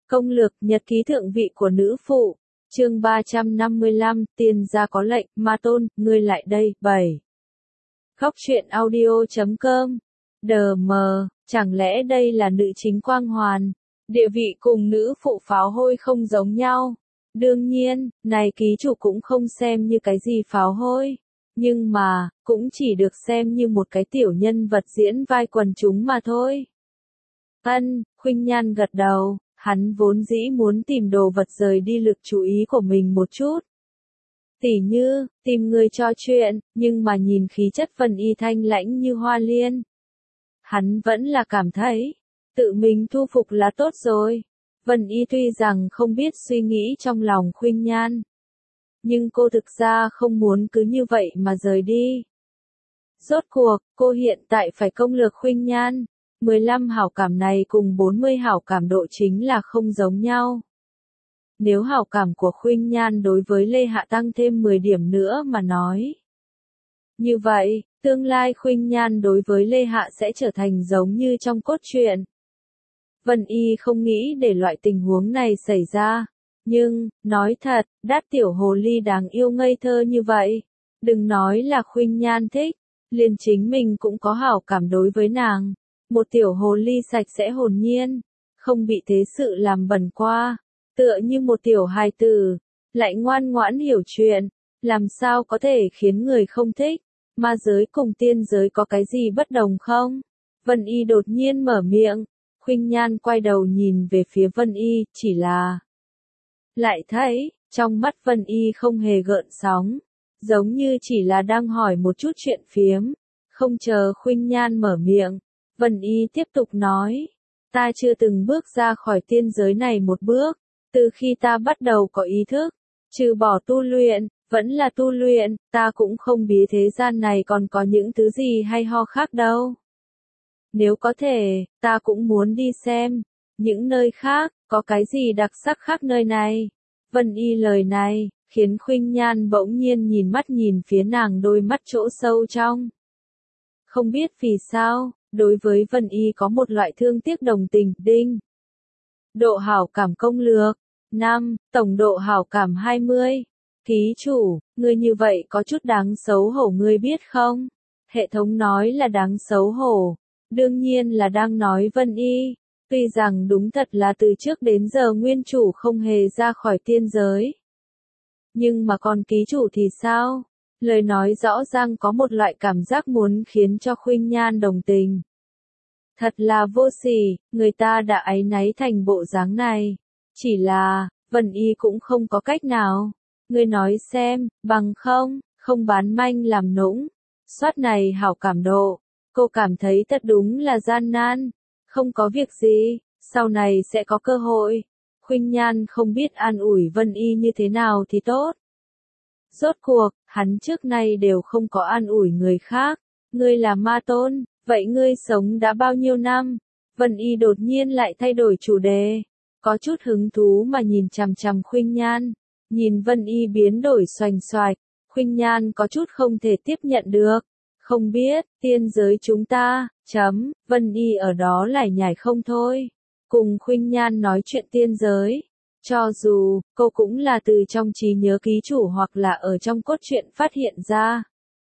Công lược nhật ký thượng vị của nữ phụ. Chương 355, tiên gia có lệnh, Ma Tôn, ngươi lại đây. 7. Khóc chuyện audio.com. Đờ mờ, chẳng lẽ đây là nữ chính quang hoàn? Địa vị cùng nữ phụ pháo hôi không giống nhau. Đương nhiên, này ký chủ cũng không xem như cái gì pháo hôi. Nhưng mà, cũng chỉ được xem như một cái tiểu nhân vật diễn vai quần chúng mà thôi. Khuynh Nhan gật đầu, hắn vốn dĩ muốn tìm đồ vật rời đi lực chú ý của mình một chút. Tỉ như, tìm người cho chuyện, nhưng mà nhìn khí chất Vân Y thanh lãnh như hoa liên. Hắn vẫn là cảm thấy, tự mình thu phục là tốt rồi. Vân Y tuy rằng không biết suy nghĩ trong lòng Khuynh Nhan. Nhưng cô thực ra không muốn cứ như vậy mà rời đi. Rốt cuộc, cô hiện tại phải công lược Khuynh Nhan. 15 hảo cảm này cùng 40 hảo cảm độ chính là không giống nhau. Nếu hảo cảm của Khuynh Nhan đối với Lê Hạ tăng thêm 10 điểm nữa mà nói. Như vậy, tương lai Khuynh Nhan đối với Lê Hạ sẽ trở thành giống như trong cốt truyện. Vân Y không nghĩ để loại tình huống này xảy ra. Nhưng, nói thật, đát tiểu hồ ly đáng yêu ngây thơ như vậy. Đừng nói là Khuynh Nhan thích, liền chính mình cũng có hảo cảm đối với nàng. Một tiểu hồ ly sạch sẽ hồn nhiên, không bị thế sự làm bẩn qua, tựa như một tiểu hài tử, lại ngoan ngoãn hiểu chuyện, làm sao có thể khiến người không thích. Ma giới cùng tiên giới có cái gì bất đồng không? Vân Y đột nhiên mở miệng, Khuynh Nhan quay đầu nhìn về phía Vân Y, chỉ là lại thấy, trong mắt Vân Y không hề gợn sóng, giống như chỉ là đang hỏi một chút chuyện phiếm. Không chờ Khuynh Nhan mở miệng, Vân Y tiếp tục nói, ta chưa từng bước ra khỏi tiên giới này một bước, từ khi ta bắt đầu có ý thức, trừ bỏ tu luyện, vẫn là tu luyện, ta cũng không biết thế gian này còn có những thứ gì hay ho khác đâu. Nếu có thể, ta cũng muốn đi xem, những nơi khác, có cái gì đặc sắc khác nơi này. Vân Y lời này, khiến Khuynh Nhan bỗng nhiên nhìn phía nàng đôi mắt chỗ sâu trong. Không biết vì sao, đối với Vân Y có một loại thương tiếc đồng tình. Đinh. Độ hảo cảm công lược. 5. Tổng độ hảo cảm 20. Ký chủ, ngươi như vậy có chút đáng xấu hổ ngươi biết không? Hệ thống nói là đáng xấu hổ. Đương nhiên là đang nói Vân Y. Tuy rằng đúng thật là từ trước đến giờ nguyên chủ không hề ra khỏi tiên giới. Nhưng mà còn ký chủ thì sao? Lời nói rõ ràng có một loại cảm giác muốn khiến cho Khuynh Nhan đồng tình. Thật là vô sỉ, người ta đã áy náy thành bộ dáng này. Chỉ là, Vân Y cũng không có cách nào. Ngươi nói xem, bằng không bán manh làm nũng. Soát này hảo cảm độ. Cô cảm thấy thật đúng là gian nan. Không có việc gì, sau này sẽ có cơ hội. Khuynh Nhan không biết an ủi Vân Y như thế nào thì tốt. Rốt cuộc, hắn trước nay đều không có an ủi người khác. Ngươi là Ma Tôn, vậy ngươi sống đã bao nhiêu năm? Vân Y đột nhiên lại thay đổi chủ đề. Có chút hứng thú mà nhìn chằm chằm Khuynh Nhan. Nhìn Vân Y biến đổi xoành xoạch, Khuynh Nhan có chút không thể tiếp nhận được. Không biết, tiên giới chúng ta, Vân Y ở đó lải nhải không thôi. Cùng Khuynh Nhan nói chuyện tiên giới. Cho dù, cô cũng là từ trong trí nhớ ký chủ hoặc là ở trong cốt truyện phát hiện ra.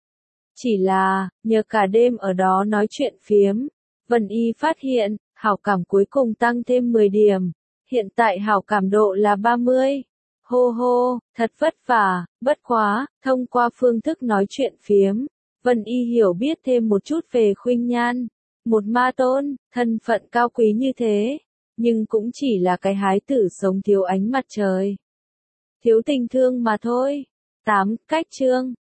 Chỉ là, nhờ cả đêm ở đó nói chuyện phiếm, Vân Y phát hiện, hảo cảm cuối cùng tăng thêm 10 điểm. Hiện tại hảo cảm độ là 30. Hô hô, thật vất vả, bất quá, thông qua phương thức nói chuyện phiếm, Vân Y hiểu biết thêm một chút về Khuynh Nhan. Một ma tôn, thân phận cao quý như thế, nhưng cũng chỉ là cái hái tử sống thiếu ánh mặt trời. Thiếu tình thương mà thôi. 8. Cách chương.